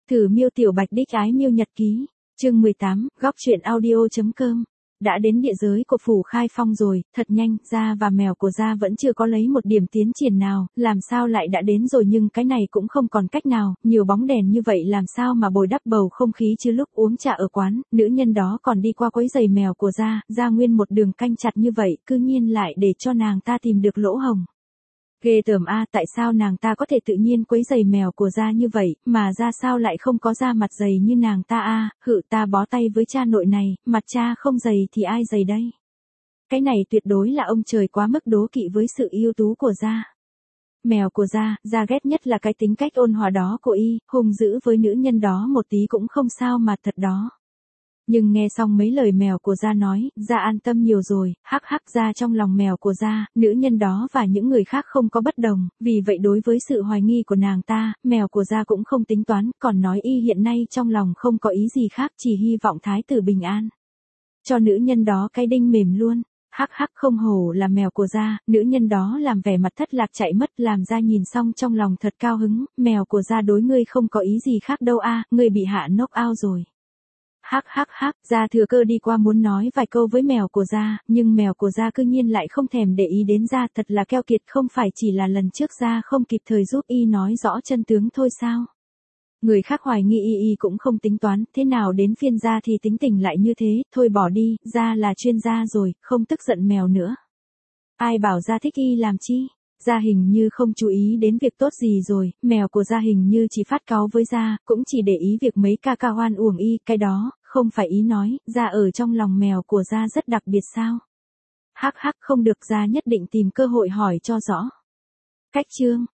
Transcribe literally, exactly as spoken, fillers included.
Thử miêu tiểu bạch đích ái miêu nhật ký, chương mười tám, góc truyện audio.com. Đã đến địa giới của phủ Khai Phong rồi, thật nhanh, Gia và mèo của Gia vẫn chưa có lấy một điểm tiến triển nào, làm sao lại đã đến rồi nhưng cái này cũng không còn cách nào, nhiều bóng đèn như vậy làm sao mà bồi đắp bầu không khí chứ lúc uống trà ở quán, nữ nhân đó còn đi qua quấy giày mèo của Gia, Gia nguyên một đường canh chặt như vậy, cư nhiên lại để cho nàng ta tìm được lỗ hổng. Ghê tởm a, tại sao nàng ta có thể tự nhiên quấy giày mèo của Gia như vậy, mà Gia sao lại không có da mặt dày như nàng ta a, hự ta bó tay với cha nội này, mặt cha không dày thì ai dày đây. Cái này tuyệt đối là ông trời quá mức đố kỵ với sự ưu tú của Gia. Mèo của Gia, Gia ghét nhất là cái tính cách ôn hòa đó của y, hung dữ với nữ nhân đó một tí cũng không sao mà thật đó. Nhưng nghe xong mấy lời mèo của Gia nói, Gia an tâm nhiều rồi, hắc hắc Gia trong lòng mèo của Gia, nữ nhân đó và những người khác không có bất đồng, vì vậy đối với sự hoài nghi của nàng ta, mèo của Gia cũng không tính toán, còn nói y hiện nay trong lòng không có ý gì khác, chỉ hy vọng thái tử bình an. Cho nữ nhân đó cái đinh mềm luôn. Hắc hắc không hổ là mèo của Gia, nữ nhân đó làm vẻ mặt thất lạc chạy mất, làm Gia nhìn xong trong lòng thật cao hứng, mèo của Gia đối ngươi không có ý gì khác đâu a, ngươi bị hạ knock out rồi. Hắc hắc hắc, Gia thừa cơ đi qua muốn nói vài câu với mèo của Gia, nhưng mèo của Gia cư nhiên lại không thèm để ý đến Gia, thật là keo kiệt, không phải chỉ là lần trước Gia không kịp thời giúp y nói rõ chân tướng thôi sao? Người khác hoài nghi y y cũng không tính toán, thế nào đến phiên Gia thì tính tình lại như thế, thôi bỏ đi, Gia là chuyên gia rồi, không tức giận mèo nữa. Ai bảo Gia thích y làm chi? Gia hình như không chú ý đến việc tốt gì rồi, mèo của Gia hình như chỉ phát cáu với Gia, cũng chỉ để ý việc mấy ca ca hoan uổng y, cái đó, không phải ý nói, Gia ở trong lòng mèo của Gia rất đặc biệt sao? Hắc hắc không được, Gia nhất định tìm cơ hội hỏi cho rõ. Cách chương,